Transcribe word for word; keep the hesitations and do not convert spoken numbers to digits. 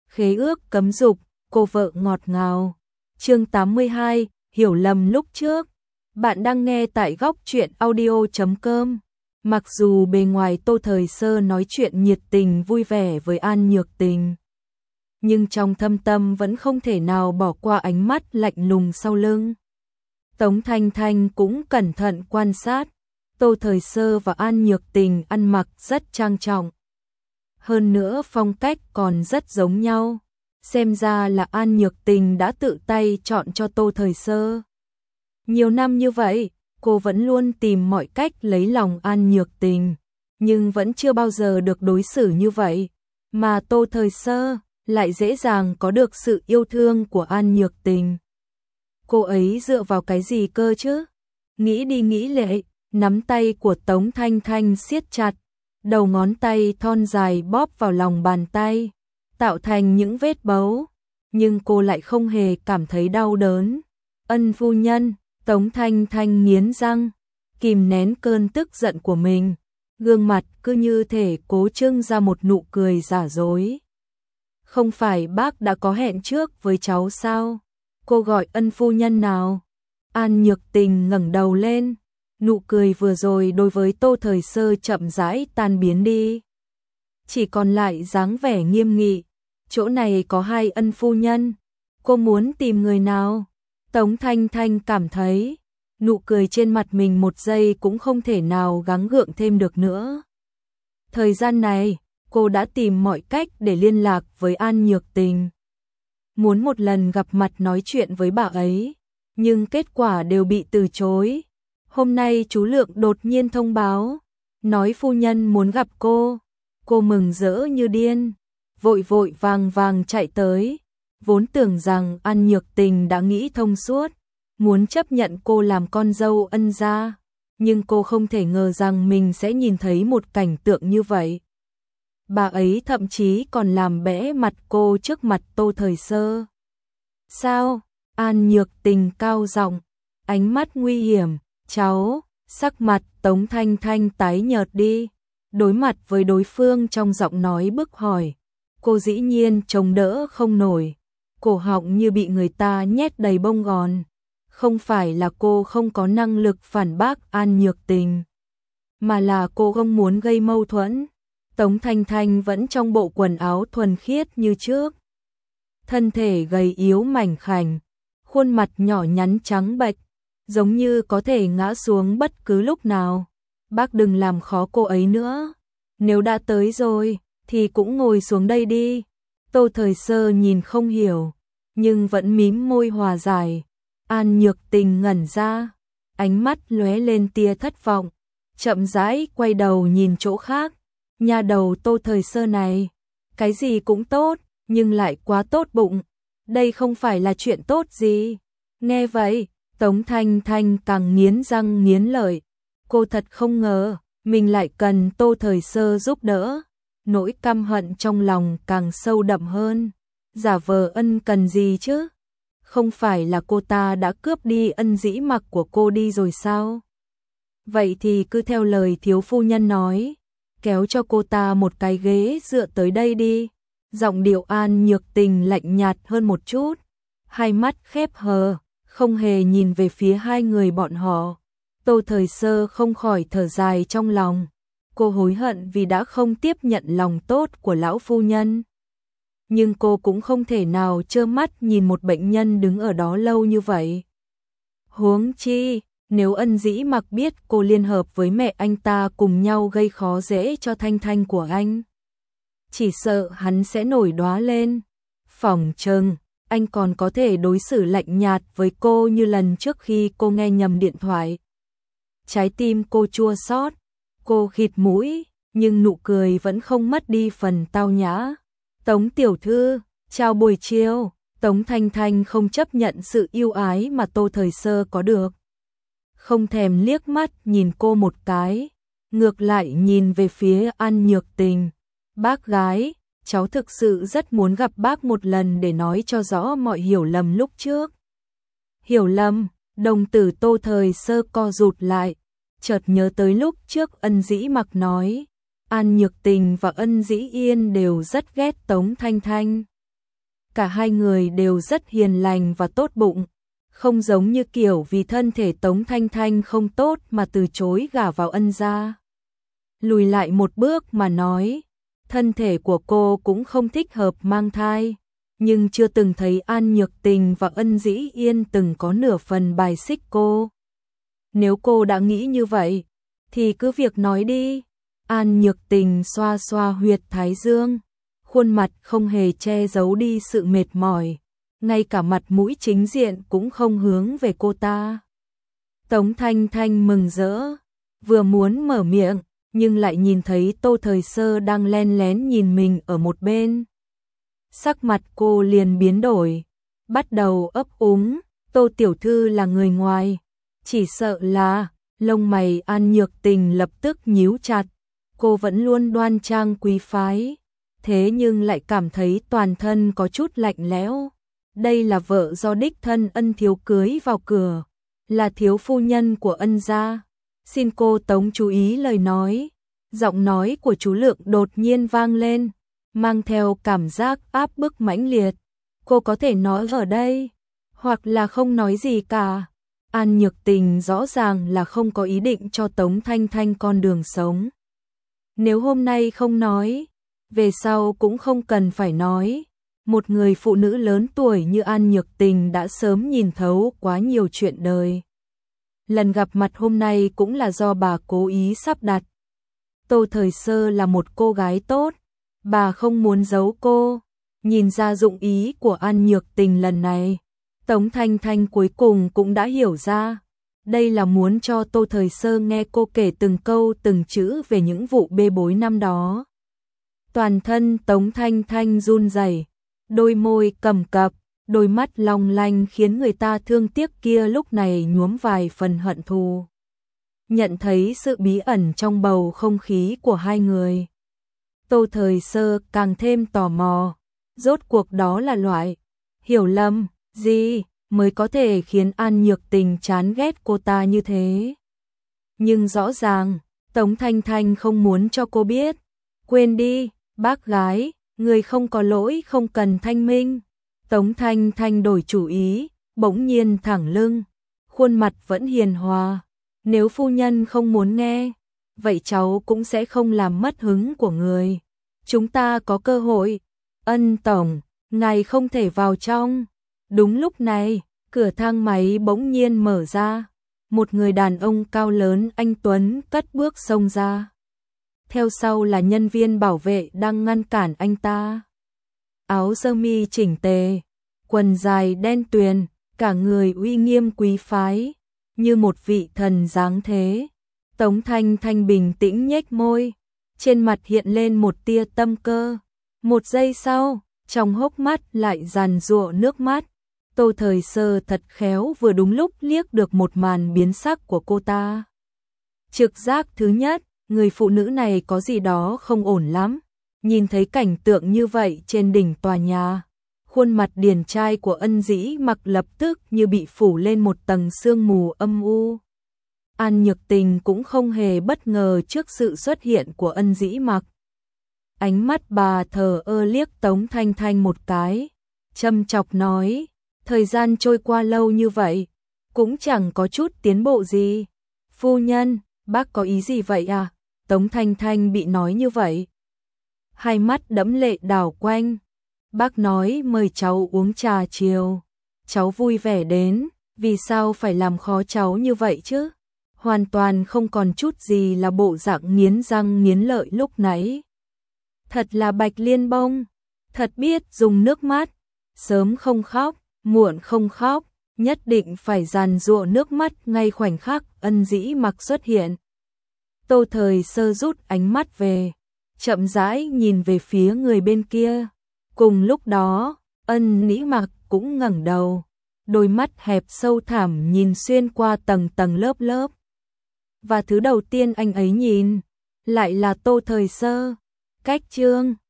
Khế ước cấm dục, cô vợ ngọt ngào. Chương tám mươi hai, hiểu lầm lúc trước. Bạn đang nghe tại góc truyện audio chấm com. Mặc dù bề ngoài Tô Thời Sơ nói chuyện nhiệt tình vui vẻ với An Nhược Tình, nhưng trong thâm tâm vẫn không thể nào bỏ qua ánh mắt lạnh lùng sau lưng. Tống Thanh Thanh cũng cẩn thận quan sát, Tô Thời Sơ và An Nhược Tình ăn mặc rất trang trọng. Hơn nữa phong cách còn rất giống nhau, xem ra là An Nhược Tình đã tự tay chọn cho Tô Thời Sơ. Nhiều năm như vậy, cô vẫn luôn tìm mọi cách lấy lòng An Nhược Tình, nhưng vẫn chưa bao giờ được đối xử như vậy, mà Tô Thời Sơ lại dễ dàng có được sự yêu thương của An Nhược Tình. Cô ấy dựa vào cái gì cơ chứ? Nghĩ đi nghĩ lại, nắm tay của Tống Thanh Thanh siết chặt, đầu ngón tay thon dài bóp vào lòng bàn tay, tạo thành những vết bấu, nhưng cô lại không hề cảm thấy đau đớn. Ân phu nhân, Tống Thanh Thanh nghiến răng, kìm nén cơn tức giận của mình, gương mặt cứ như thể cố trưng ra một nụ cười giả dối. Không phải bác đã có hẹn trước với cháu sao? Cô gọi ân phu nhân nào? An Nhược Tình ngẩng đầu lên, nụ cười vừa rồi đối với Tô Thời Sơ chậm rãi tan biến đi, chỉ còn lại dáng vẻ nghiêm nghị. Chỗ này có hai ân phu nhân, cô muốn tìm người nào? Tống Thanh Thanh cảm thấy nụ cười trên mặt mình một giây cũng không thể nào gắng gượng thêm được nữa. Thời gian này, cô đã tìm mọi cách để liên lạc với An Nhược Tình, muốn một lần gặp mặt nói chuyện với bà ấy, nhưng kết quả đều bị từ chối. Hôm nay chú Lượng đột nhiên thông báo, nói phu nhân muốn gặp cô. Cô mừng rỡ như điên, vội vội vàng vàng chạy tới, vốn tưởng rằng An Nhược Tình đã nghĩ thông suốt, muốn chấp nhận cô làm con dâu ân gia, nhưng cô không thể ngờ rằng mình sẽ nhìn thấy một cảnh tượng như vậy. Bà ấy thậm chí còn làm bẽ mặt cô trước mặt Tô Thời Sơ. Sao? An Nhược Tình cao giọng, ánh mắt nguy hiểm. Cháu, sắc mặt Tống Thanh Thanh tái nhợt đi, đối mặt với đối phương trong giọng nói bức hỏi, cô dĩ nhiên chống đỡ không nổi, cổ họng như bị người ta nhét đầy bông gòn. Không phải là cô không có năng lực phản bác An Nhược Tình, mà là cô không muốn gây mâu thuẫn. Tống Thanh Thanh vẫn trong bộ quần áo thuần khiết như trước, thân thể gầy yếu mảnh khảnh, khuôn mặt nhỏ nhắn trắng bệch, giống như có thể ngã xuống bất cứ lúc nào. Bác đừng làm khó cô ấy nữa, nếu đã tới rồi thì cũng ngồi xuống đây đi. Tô Thời Sơ nhìn không hiểu, nhưng vẫn mím môi hòa giải. An Nhược Tình ngẩn ra, ánh mắt lóe lên tia thất vọng, chậm rãi quay đầu nhìn chỗ khác. Nhà đầu Tô Thời Sơ này, cái gì cũng tốt, nhưng lại quá tốt bụng. Đây không phải là chuyện tốt gì. Nghe vậy, Tống Thanh Thanh càng nghiến răng nghiến lợi. Cô thật không ngờ, mình lại cần Tô Thời Sơ giúp đỡ. Nỗi căm hận trong lòng càng sâu đậm hơn. Giả vờ ân cần gì chứ? Không phải là cô ta đã cướp đi ân dĩ mặc của cô đi rồi sao? Vậy thì cứ theo lời thiếu phu nhân nói, kéo cho cô ta một cái ghế dựa tới đây đi. Giọng điệu An Nhược Tình lạnh nhạt hơn một chút, hai mắt khép hờ, không hề nhìn về phía hai người bọn họ. Tô Thời Sơ không khỏi thở dài trong lòng, cô hối hận vì đã không tiếp nhận lòng tốt của lão phu nhân. Nhưng cô cũng không thể nào trơ mắt nhìn một bệnh nhân đứng ở đó lâu như vậy. Huống chi, nếu ân dĩ mặc biết cô liên hợp với mẹ anh ta cùng nhau gây khó dễ cho Thanh Thanh của anh, chỉ sợ hắn sẽ nổi đoá lên. Phỏng chừng anh còn có thể đối xử lạnh nhạt với cô như lần trước khi cô nghe nhầm điện thoại. Trái tim cô chua xót, cô khịt mũi, nhưng nụ cười vẫn không mất đi phần tao nhã. Tống tiểu thư, chào buổi chiều. Tống Thanh Thanh không chấp nhận sự yêu ái mà Tô Thời Sơ có được, không thèm liếc mắt nhìn cô một cái, ngược lại nhìn về phía An Nhược Tình. Bác gái, cháu thực sự rất muốn gặp bác một lần để nói cho rõ mọi hiểu lầm lúc trước. Hiểu lầm? Đồng tử Tô Thời Sơ co rụt lại, chợt nhớ tới lúc trước Ân Dĩ Mặc nói, An Nhược Tình và Ân Dĩ Yên đều rất ghét Tống Thanh Thanh. cả hai người đều rất hiền lành và tốt bụng, không giống như kiểu vì thân thể Tống Thanh Thanh không tốt mà từ chối gả vào Ân gia. Lùi lại một bước mà nói, thân thể của cô cũng không thích hợp mang thai, nhưng chưa từng thấy An Nhược Tình và Ân Dĩ Yên từng có nửa phần bài xích cô. Nếu cô đã nghĩ như vậy, thì cứ việc nói đi. An Nhược Tình xoa xoa huyệt thái dương, khuôn mặt không hề che giấu đi sự mệt mỏi, ngay cả mặt mũi chính diện cũng không hướng về cô ta. Tống Thanh Thanh mừng rỡ, vừa muốn mở miệng, nhưng lại nhìn thấy Tô Thời Sơ đang len lén nhìn mình ở một bên. Sắc mặt cô liền biến đổi, bắt đầu ấp úng, Tô tiểu thư là người ngoài, chỉ sợ là, lông mày An Nhược Tình lập tức nhíu chặt, cô vẫn luôn đoan trang quý phái, thế nhưng lại cảm thấy toàn thân có chút lạnh lẽo. Đây là vợ do đích thân Ân thiếu cưới vào cửa, là thiếu phu nhân của Ân gia. Xin cô Tống chú ý lời nói. Giọng nói của chú Lượng đột nhiên vang lên, mang theo cảm giác áp bức mãnh liệt. Cô có thể nói ở đây, hoặc là không nói gì cả. An Nhược Tình rõ ràng là không có ý định cho Tống Thanh Thanh con đường sống. Nếu hôm nay không nói, về sau cũng không cần phải nói. Một người phụ nữ lớn tuổi như An Nhược Tình đã sớm nhìn thấu quá nhiều chuyện đời. Lần gặp mặt hôm nay cũng là do bà cố ý sắp đặt. Tô Thời Sơ là một cô gái tốt, bà không muốn giấu cô. Nhìn ra dụng ý của An Nhược Tình lần này, Tống Thanh Thanh cuối cùng cũng đã hiểu ra. Đây là muốn cho Tô Thời Sơ nghe cô kể từng câu từng chữ về những vụ bê bối năm đó. Toàn thân Tống Thanh Thanh run rẩy, đôi môi cầm cập, đôi mắt long lanh khiến người ta thương tiếc kia lúc này nhuốm vài phần hận thù. Nhận thấy sự bí ẩn trong bầu không khí của hai người, Tô Thời Sơ càng thêm tò mò, rốt cuộc đó là loại hiểu lầm gì mới có thể khiến An Nhược Tình chán ghét cô ta như thế. Nhưng rõ ràng, Tống Thanh Thanh không muốn cho cô biết. Quên đi, bác gái, người không có lỗi không cần thanh minh. Tống Thanh Thanh đổi chủ ý, bỗng nhiên thẳng lưng, khuôn mặt vẫn hiền hòa. Nếu phu nhân không muốn nghe, vậy cháu cũng sẽ không làm mất hứng của người. Chúng ta có cơ hội. Ân tổng, ngài không thể vào trong. Đúng lúc này, cửa thang máy bỗng nhiên mở ra. Một người đàn ông cao lớn anh tuấn cất bước xông ra. Theo sau là nhân viên bảo vệ đang ngăn cản anh ta. Áo sơ mi chỉnh tề, quần dài đen tuyền, cả người uy nghiêm quý phái, như một vị thần dáng thế. Tống Thanh Thanh bình tĩnh nhếch môi, trên mặt hiện lên một tia tâm cơ. Một giây sau, trong hốc mắt lại giàn giụa nước mắt. Tô Thời Sơ thật khéo vừa đúng lúc liếc được một màn biến sắc của cô ta. Trực giác thứ nhất, người phụ nữ này có gì đó không ổn lắm. Nhìn thấy cảnh tượng như vậy trên đỉnh tòa nhà, khuôn mặt điển trai của Ân Dĩ Mặc lập tức như bị phủ lên một tầng sương mù âm u. An Nhược Tình cũng không hề bất ngờ trước sự xuất hiện của Ân Dĩ Mặc. Ánh mắt bà thờ ơ liếc Tống Thanh Thanh một cái, châm chọc nói, thời gian trôi qua lâu như vậy, cũng chẳng có chút tiến bộ gì. Phu nhân, bác có ý gì vậy à? Tống Thanh Thanh bị nói như vậy, hai mắt đẫm lệ đảo quanh. Bác nói mời cháu uống trà chiều, cháu vui vẻ đến, vì sao phải làm khó cháu như vậy chứ? Hoàn toàn không còn chút gì là bộ dạng nghiến răng nghiến lợi lúc nãy. Thật là Bạch Liên Bông, thật biết dùng nước mắt, sớm không khóc, muộn không khóc, nhất định phải giàn giụa nước mắt ngay khoảnh khắc Ân Dĩ Mặc xuất hiện. Tô Thời Sơ rút ánh mắt về, chậm rãi nhìn về phía người bên kia. Cùng lúc đó, Ân Dĩ Mặc cũng ngẩng đầu, đôi mắt hẹp sâu thẳm nhìn xuyên qua tầng tầng lớp lớp. Và thứ đầu tiên anh ấy nhìn, lại là Tô Thời Sơ. Cách chương